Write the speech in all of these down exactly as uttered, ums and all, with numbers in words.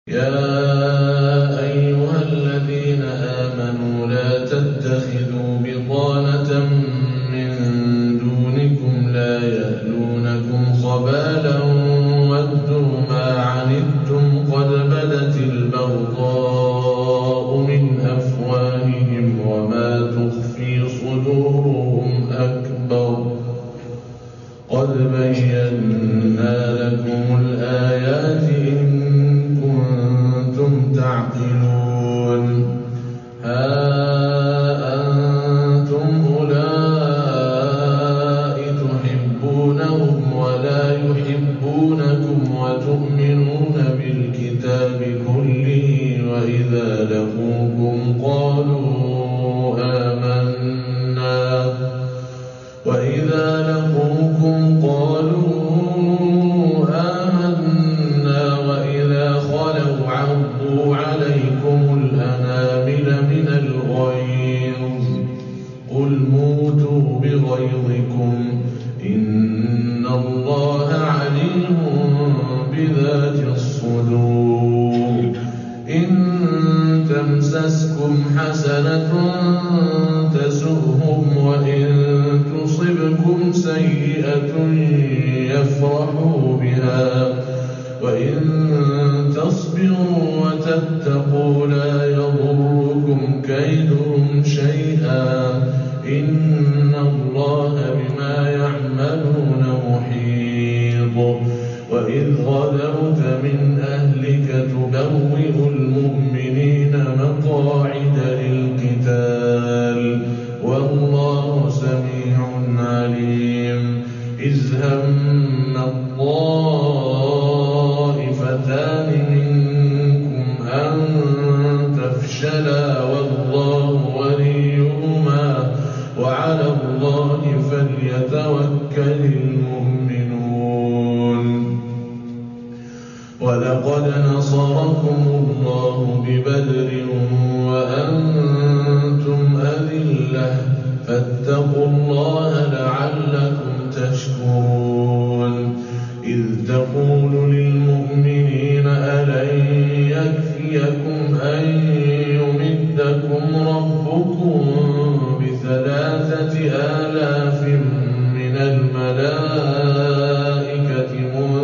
يا أيها الذين آمنوا لا تتخذوا بطانة من دونكم لا يألونكم خبالا ودوا ما عنتم قد بدت البغضاء من أفواههم وما تخفي صدورهم أكبر قد بينا لكم الآيات إن كنتم تعقلون ها أنتم أولئك تحبونهم ولا يحبونكم وتؤمنون بالكتاب كله وإذا لقوكم قالوا آمنا وإذا لقوكم قالوا آمنا وإذا خلوا عضوا عليكم الأنامل من الغيظ قل موتوا بغيظكم إن الله عليم بذات الصدور إن تمسسكم حسنة تسؤهم وإن تصبكم سيئة يفرحوا بها وإن تصبروا وتتقوا لا يضركم كيدهم شيئا إن الله بما يعملون محيط وإذ غدوت من أهلك تبوئ المؤمنين مقاعد للقتال والله سميع عليم إذ هم الطائفتان منكم أن تفشلا والله وليهما وعلى الله فليتوكل المؤمنون ولقد نصركم الله ببدر وأنتم أذلة فاتقوا الله لعلكم تشكرون إذ تقول للمؤمنين ألن يكفيكم أن يمدكم ربكم بثلاثة آلاف من الملائكة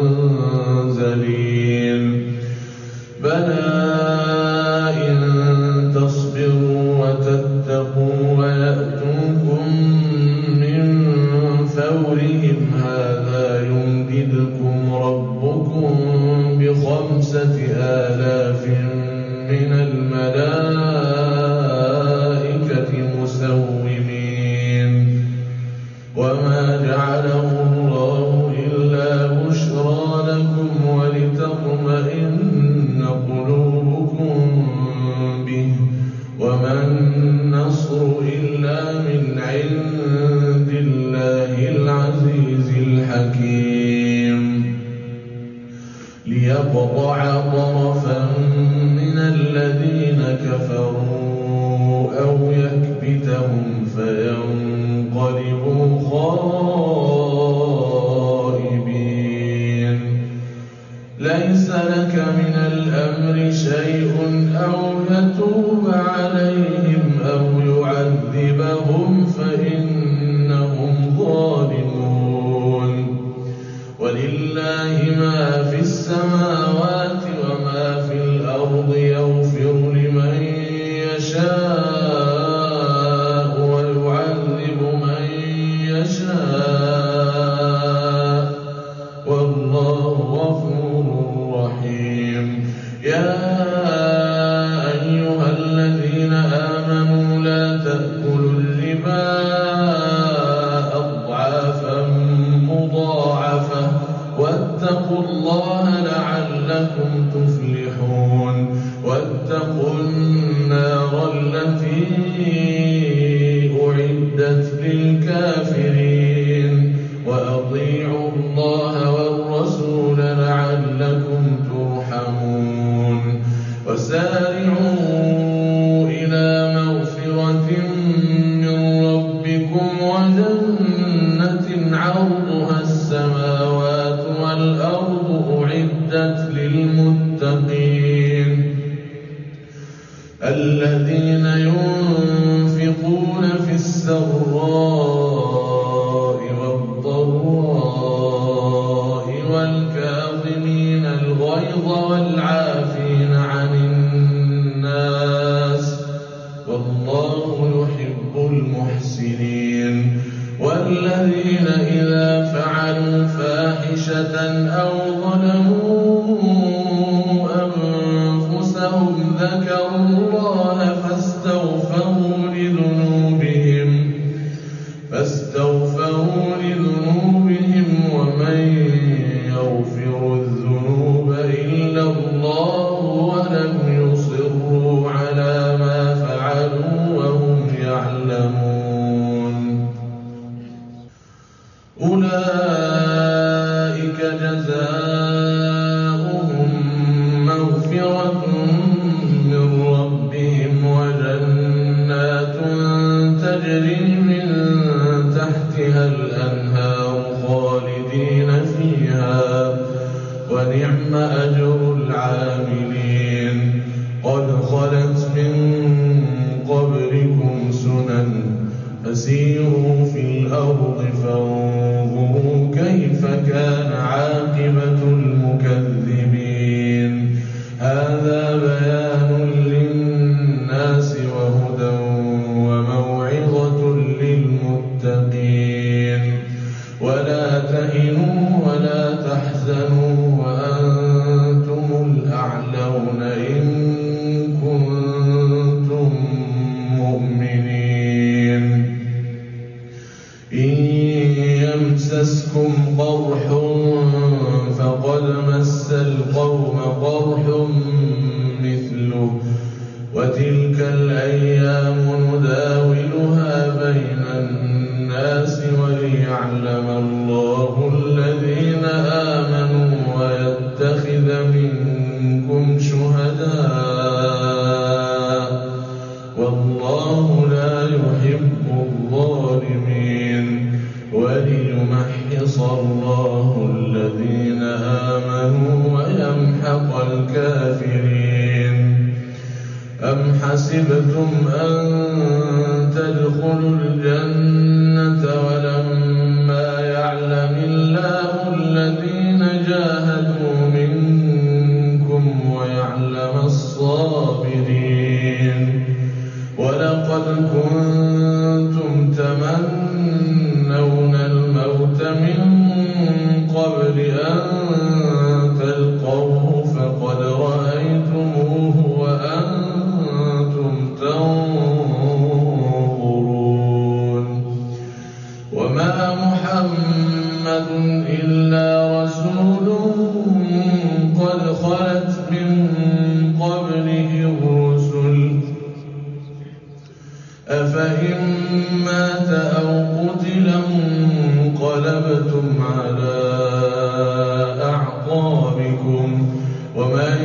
منزلين بلى إن تصبروا وتتقوا ويأتوكم من فورهم هذا يمددكم ربكم بخمسة آلاف من الملائكة مسومين وما جعله الله إلا بشرى لكم ولتطمئن قلوبكم به وما النصر إلا من عند الله العزيز الحكيم ليقطع طرفا من الذين كفروا أو يكبتهم فينقلبوا خائبين ليس لك من الأمر شيء أو يتوب عليهم أو يعذبهم فإنهم ظالمون ولله ما في السماوات وما في الأرض يغفر لمن يشاء ويعذب من يشاء والله غفور رحيم يا أيها الذين آمنوا لا تأكلوا الربا أضعافا مضاعفة واتقوا الله لعلكم تفلحون واتقوا النار التي أعدت للكافرين وأطيعوا الله والرسول لعلكم ترحمون الذين ينفقون في السراء والضراء والكاظمين الغيظ والعافين عن الناس والله يحب المحسنين والذين إذا فعلوا فاحشة أو ظلموا أنفسهم ذكروا الله فاستغفروا لذنوبهم فاستغفروا لذنوبهم ومن يغفر الذنوب إلا الله ولم يصروا على ما فعلوا وهم يعلمون أولئك جزاؤهم مغفرة من ربهم وجنات تجري من تحتها الأنهار خالدين فيها ونعم أجر العاملين قد خلت من قبلكم سنن فسيروا في الأرض فانظروا كيف كان عاقبة المكذبين هذا بيان للناس وهدى وموعظة للمتقين ولا تهنوا ولا تحزنوا وأنتم الأعلون إن كنتم مؤمنين إن يمسسكم قرح فقد مس القوم قرح مثله وتلك الأيام نداولها بين الناس وليعلم الله الذين آمنوا ويتخذ منكم شهداء والله لا يحب الظالمين وليمحص الله الذين آمنوا ويمحق الكافرين أم حسبتم أن تدخلوا الجنة ولما يعلم الله الذين جاهدوا منكم ويعلم الصابرين ولقد كنتم تمنون الموت من قبل أن تلقوه فقد رأيتموه وأنتم تنظرون وما محمد إلا رسول قد خلت من قبله الرسل أفإن مات أو قتل انقلبتم على أعقابكم ومن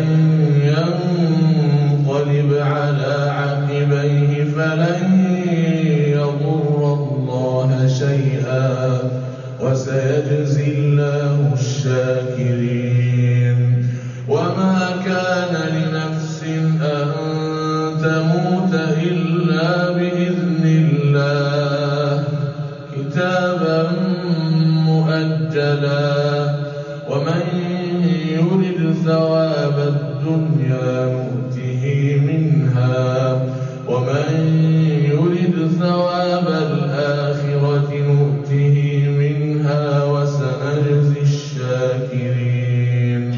ينقلب على عقبيه فلن يضر الله شيئا وسيجزي الله الشاكرين وما كان لنفس أن تموت إلا بإذن الله كتابا مؤجلا ومن يرد ثواب الدنيا نؤته منها ومن يرد ثواب الآخرة نؤته منها وسنجزي الشاكرين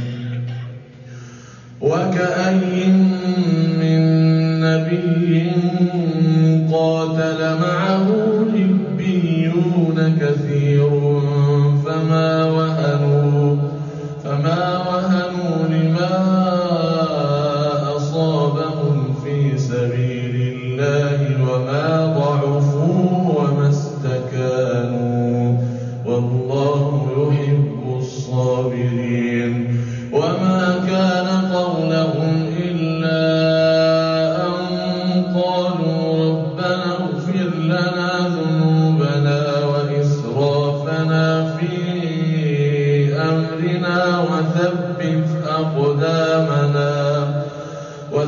وكأي من نبي قاتل معه ربيون كثير فما وهنوا فما وهنوا لما أصابهم في سبيل الله وما ضعفوا وما استكانوا والله يحب الصابرين وما كان قولهم إلا أن قالوا ربنا اغفر لنا ذنوبنا وإسرافنا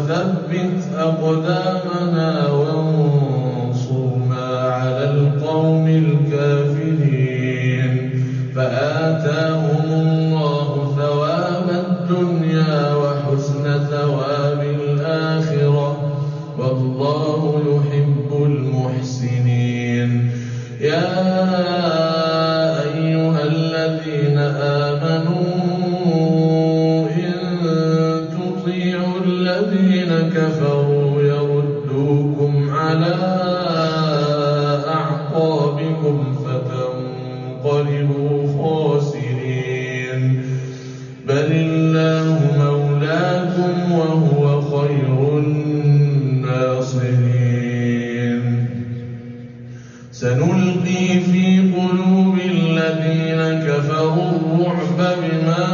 وثبت أقدامنا وانصرنا على القوم الكافرين فآتاهم الله ثواب الدنيا وحسن ثواب الآخرة والله يحب المحسنين. يا أيها الذين آمنوا إن تطيعوا الذين كفروا يردوكم على أعقابكم فتنقلبوا خاسرين بل الله مولاكم وهو خير الناصرين. سنلقي في قلوب الذين كفروا الرعب بما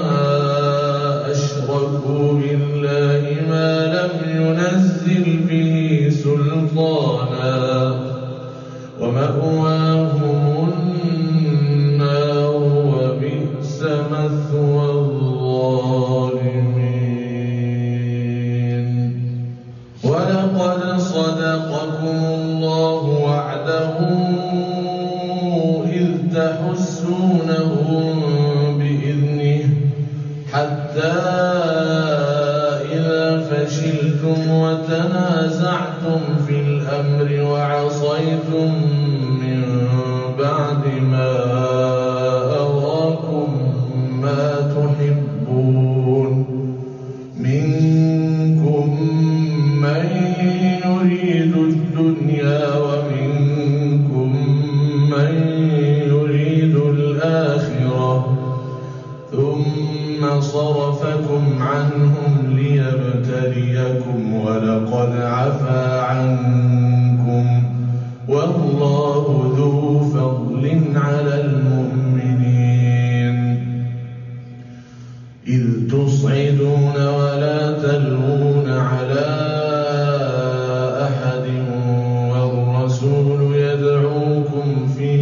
أشركوا بالله ما لم ينزل به سلطانا ومأواهم النار وبئس مثوى الظالمين. ولقد صدقكم الله وعده إذ تحسونهم بإذنه حتى إذا فشلتم وتنازعتم في الأمر وعصيتم من بعد ما أراكم ما تحبون منكم من يريد الدنيا ومنكم من يريد الآخرة ثم صرفكم عنهم ليبتليكم ولقد عفا عنكم والله ذو فضل على المؤمنين. إذ تصعدون ولا تلوون على أحد والرسول يدعوكم في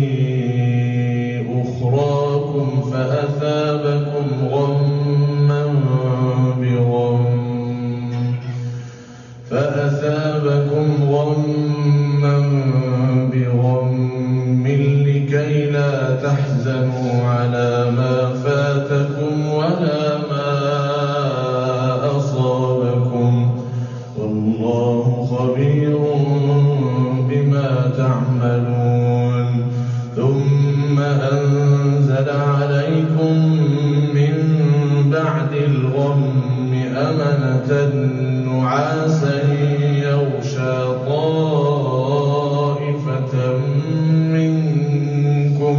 أخراكم فأثابكم غما بغم فأثابكم غما بغم لكي لا تحزنوا على ما فاتكم ولا ما أصابكم والله خبير بما تعملون. ثم أنزل عليكم من بعد الغم أمنة نعاسا يغشى طائفة منكم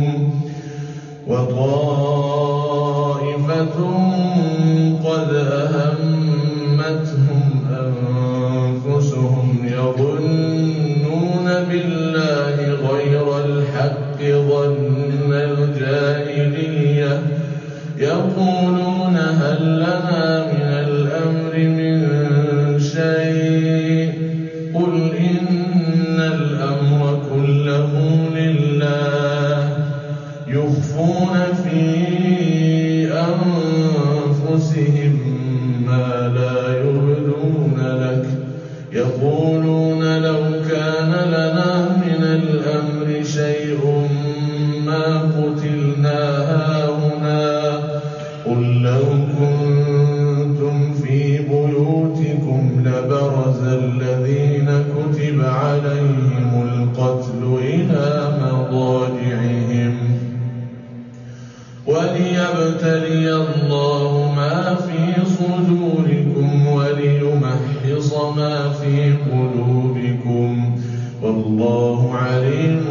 وطائفة قد أهمتهم أنفسهم يظنون بالله غير الحق ظن الجاهلية يقولون هل لنا من الأمر من شيء قل إن الأمر كله لله يخفون في أنفسهم ما لا يبدون لك يقولون لو كان لنا من الأمر شيء ما قتلنا هاهنا قل لو كنتم في بيوتكم لبرز الذين كتب عليهم القتل إلى مضاجعهم وليبتلي الله ما في صدوركم وليمحص ما في قلوبكم والله عليم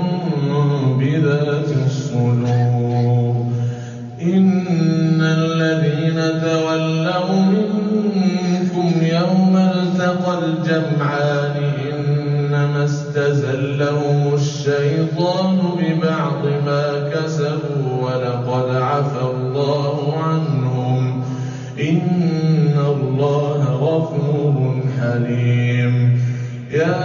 بذات الصدور. إن الذين تولوا منكم يوم التقى الجمعان إنما استزلهم الشيطان ببعض ما كسبوا ولقد عفا الله عنهم إن الله غفور حليم. يا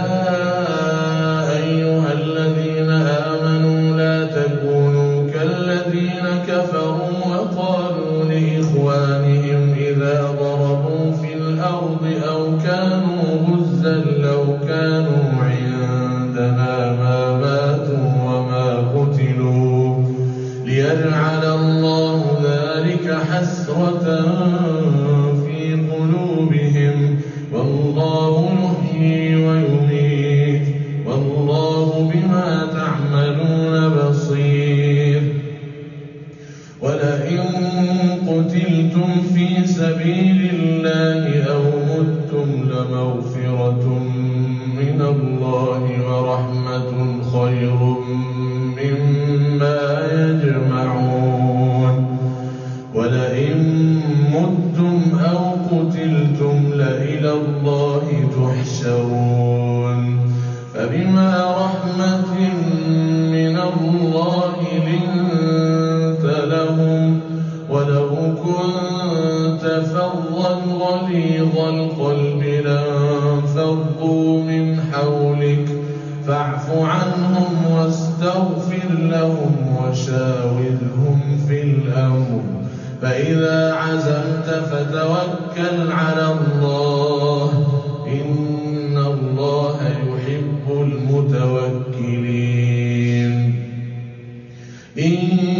أيها الذين آمنوا لا تكونوا كالذين كفروا وقالوا لإخوانهم إذا ضربوا في الأرض الأرض أو كانوا غزا لو كانوا عندنا ما ماتوا وما قتلوا ليجعل الله ذلك حسرة في قلوبهم والله يحيي ويميت والله بما تعملون بصير. ولئن قتلتم في سبيل الله أو متم لمغفرة من الله ورحمة خير مما يجمعون. ولئن متم أو قتلتم لإلى الله تحشرون. فبما رحمة من الله لنت لهم ولو كنت فظا غليظ القلب لانفضوا من حولك فاعف عنهم واستغفر لهم وشاورهم في الأمر فإذا عزمت فتوكل على الله إن الله يحب المتوكلين. إن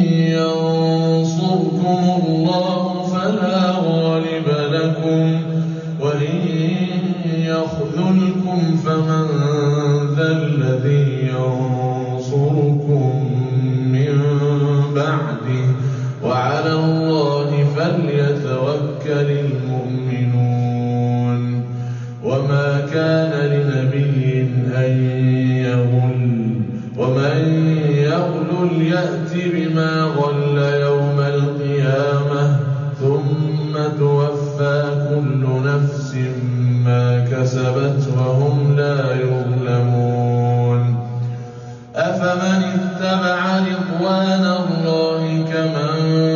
ينصركم الله فلا غالب لكم وإن يخذلكم فمن ذا الذي ينصركم من بعده وعلى الله فليتوكل المؤمنون. وما كان لنبي أن يغل ومن يغل يأت بما غل يوم القيامة ثم توفى كل نفس ما كسبت وهم لا يظلمون. أفمن اتبع رضوان الله كمن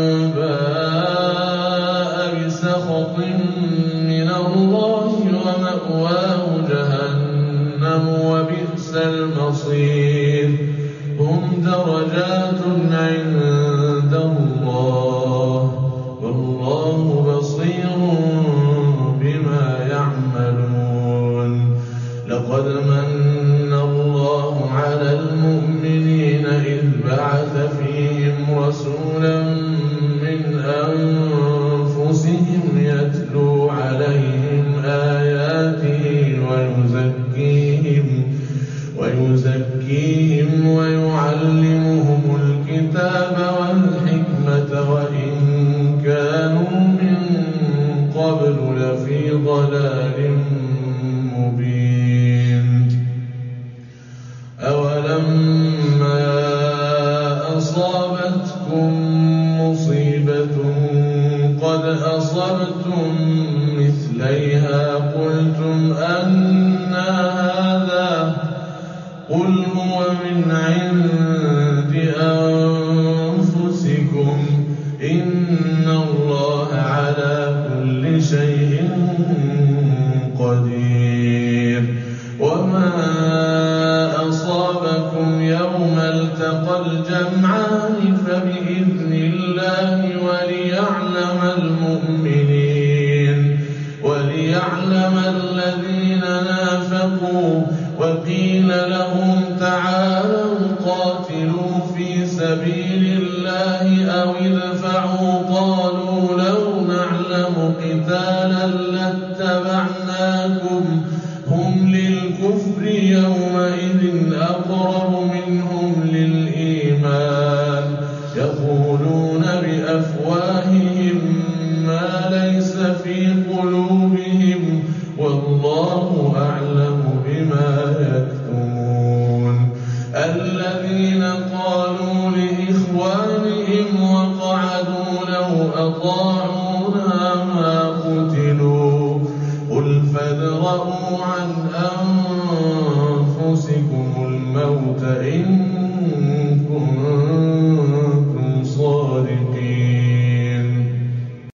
باء بسخط من الله ومأواه جهنم وبئس المصير. هم درجات عند الله والله بصير بما يعملون. لقد من الله على المؤمنين إذ بعث فيهم رسولا من أنفسهم يتلو عليهم آياته ويزكيهم ويزكيهم ويعلمهم الكتاب والحكمة وإن كانوا من قبل لفي ضلال مبين. أولما أصابتكم مصيبة قد أصبتم مثليها قلتم أنى هذا قل هو من عند أنفسكم إن الله على كل شيء قدير. وما أصابكم يوم التقى الجمعان فبإذن الله وليعلم المؤمنين وليعلم الذين نافقوا. وقيل لهم تعالوا قاتلوا في سبيل الله أو ادفعوا قالوا لو نعلم قتالا لاتبعناكم هم للكفر يومئذ أقرب منهم للإيمان يقولون بأفواههم ما ليس في قلوبهم والله أعلم بما يكتمون. الذين قالوا لإخوانهم وقعدوا لو أطاعونا ما قتلوا قل فادرءوا عن أنفسكم